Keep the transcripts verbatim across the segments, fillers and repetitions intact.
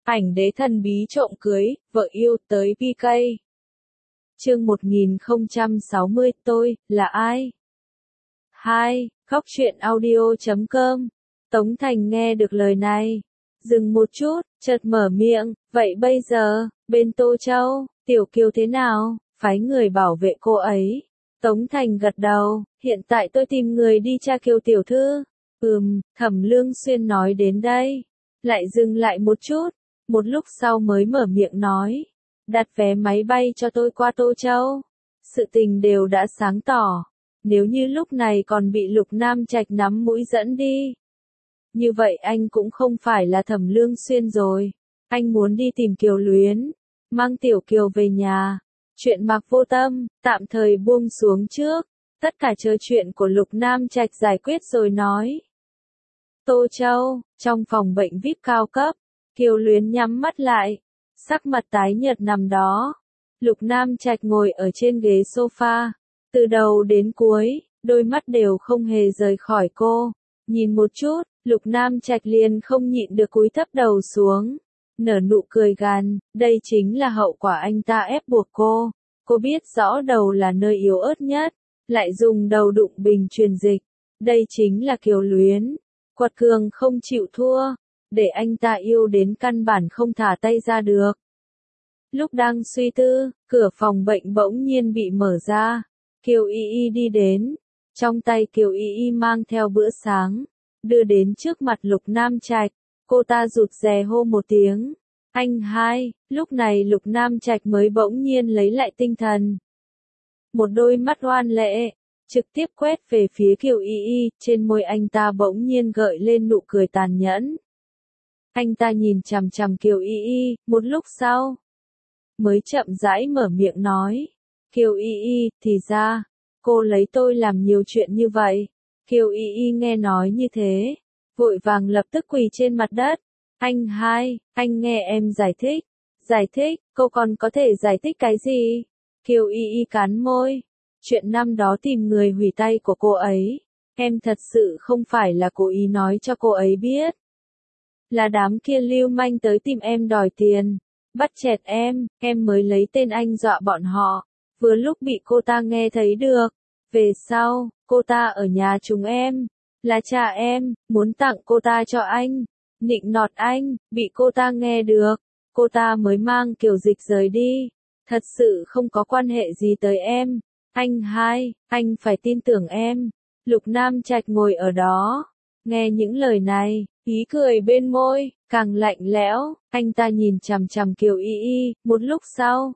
Ảnh đế thần bí trộm cưới, vợ yêu tới pê ca. Chương một nghìn không trăm sáu mươi, tôi, là ai? hai. Khóc chuyện audio chấm com. Tống Thành nghe được lời này. Dừng một chút, chợt mở miệng, vậy bây giờ, bên Tô Châu, Tiểu Kiều thế nào? Phái người bảo vệ cô ấy. Tống Thành gật đầu, hiện tại tôi tìm người đi tra Kiều tiểu thư. Ừm, Thẩm Lương Xuyên nói đến đây. Lại dừng lại một chút, một lúc sau mới mở miệng nói. Đặt vé máy bay cho tôi qua Tô Châu. Sự tình đều đã sáng tỏ. Nếu như lúc này còn bị Lục Nam Trạch nắm mũi dẫn đi. Như vậy anh cũng không phải là Thẩm Lương Xuyên rồi. Anh muốn đi tìm Kiều Luyến. Mang Tiểu Kiều về nhà. Chuyện Mạc Vô Tâm, tạm thời buông xuống trước. Tất cả chờ chuyện của Lục Nam Trạch giải quyết rồi nói. Tô Châu, trong phòng bệnh vi ai pi cao cấp. Kiều Luyến nhắm mắt lại. Sắc mặt tái nhợt nằm đó. Lục Nam Trạch ngồi ở trên ghế sofa. Từ đầu đến cuối, đôi mắt đều không hề rời khỏi cô. Nhìn một chút, Lục Nam Trạch liền không nhịn được cúi thấp đầu xuống. Nở nụ cười gằn, đây chính là hậu quả anh ta ép buộc cô. Cô biết rõ đầu là nơi yếu ớt nhất, lại dùng đầu đụng bình truyền dịch. Đây chính là Kiều Luyến. Quật cường không chịu thua, để anh ta yêu đến căn bản không thả tay ra được. Lúc đang suy tư, cửa phòng bệnh bỗng nhiên bị mở ra. Kiều Y Y đi đến. Trong tay Kiều Y Y mang theo bữa sáng. Đưa đến trước mặt Lục Nam Trạch. Cô ta rụt rè hô một tiếng. Anh hai, lúc này Lục Nam Trạch mới bỗng nhiên lấy lại tinh thần. Một đôi mắt oan lệ, trực tiếp quét về phía Kiều Y Y, trên môi anh ta bỗng nhiên gợi lên nụ cười tàn nhẫn. Anh ta nhìn chằm chằm Kiều Y Y, một lúc sau, mới chậm rãi mở miệng nói. Kiều Y Y, thì ra, cô lấy tôi làm nhiều chuyện như vậy. Kiều Y Y nghe nói như thế, vội vàng lập tức quỳ trên mặt đất. Anh hai, anh nghe em giải thích. Giải thích, cô còn có thể giải thích cái gì? Kiều Y Y cắn môi. Chuyện năm đó tìm người hủy tay của cô ấy. Em thật sự không phải là cố ý nói cho cô ấy biết. Là đám kia lưu manh tới tìm em đòi tiền. Bắt chẹt em, em mới lấy tên anh dọa bọn họ. Vừa lúc bị cô ta nghe thấy được. Về sau, cô ta ở nhà chúng em. Là cha em, muốn tặng cô ta cho anh. Nịnh nọt anh, bị cô ta nghe được. Cô ta mới mang Kiều Dịch rời đi. Thật sự không có quan hệ gì tới em. Anh hai, anh phải tin tưởng em. Lục Nam Trạch ngồi ở đó. Nghe những lời này, ý cười bên môi, càng lạnh lẽo. Anh ta nhìn chằm chằm Kiều Y Y, một lúc sau.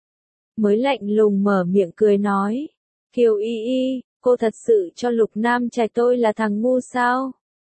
Mới lạnh lùng mở miệng cười nói. Kiều Y Y, cô thật sự cho Lục Nam Trạch tôi là thằng ngu sao?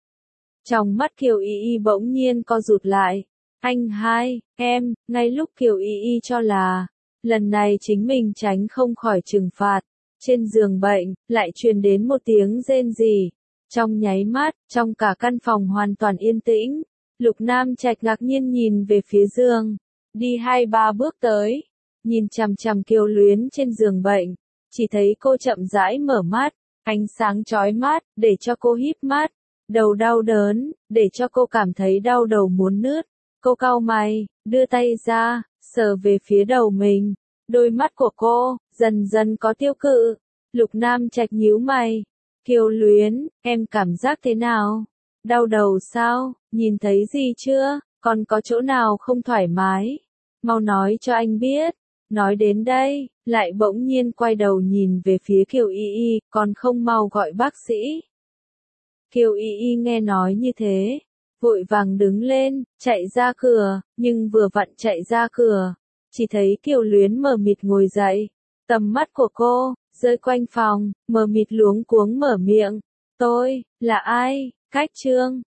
Trong mắt Kiều Y Y bỗng nhiên co rụt lại. Anh hai, em, ngay lúc Kiều Y Y cho là, lần này chính mình tránh không khỏi trừng phạt. Trên giường bệnh, lại truyền đến một tiếng rên rỉ. Trong nháy mắt, trong cả căn phòng hoàn toàn yên tĩnh. Lục Nam Trạch ngạc nhiên nhìn về phía giường. Đi hai ba bước tới. Nhìn chằm chằm Kiều Luyến trên giường bệnh. Chỉ thấy cô chậm rãi mở mắt. Ánh sáng chói mắt, để cho cô híp mắt. Đầu đau đớn, để cho cô cảm thấy đau đầu muốn nứt. Cô cau mày, đưa tay ra, sờ về phía đầu mình. Đôi mắt của cô, dần dần có tiêu cự. Lục Nam Trạch nhíu mày. Kiều Luyến, em cảm giác thế nào? Đau đầu sao? Nhìn thấy gì chưa? Còn có chỗ nào không thoải mái? Mau nói cho anh biết. Nói đến đây, lại bỗng nhiên quay đầu nhìn về phía Kiều Y Y, còn không mau gọi bác sĩ. Kiều Y Y nghe nói như thế, vội vàng đứng lên, chạy ra cửa, nhưng vừa vặn chạy ra cửa, chỉ thấy Kiều Luyến mờ mịt ngồi dậy. Tầm mắt của cô, rơi quanh phòng, mờ mịt luống cuống mở miệng. Tôi, là ai? Cách chương,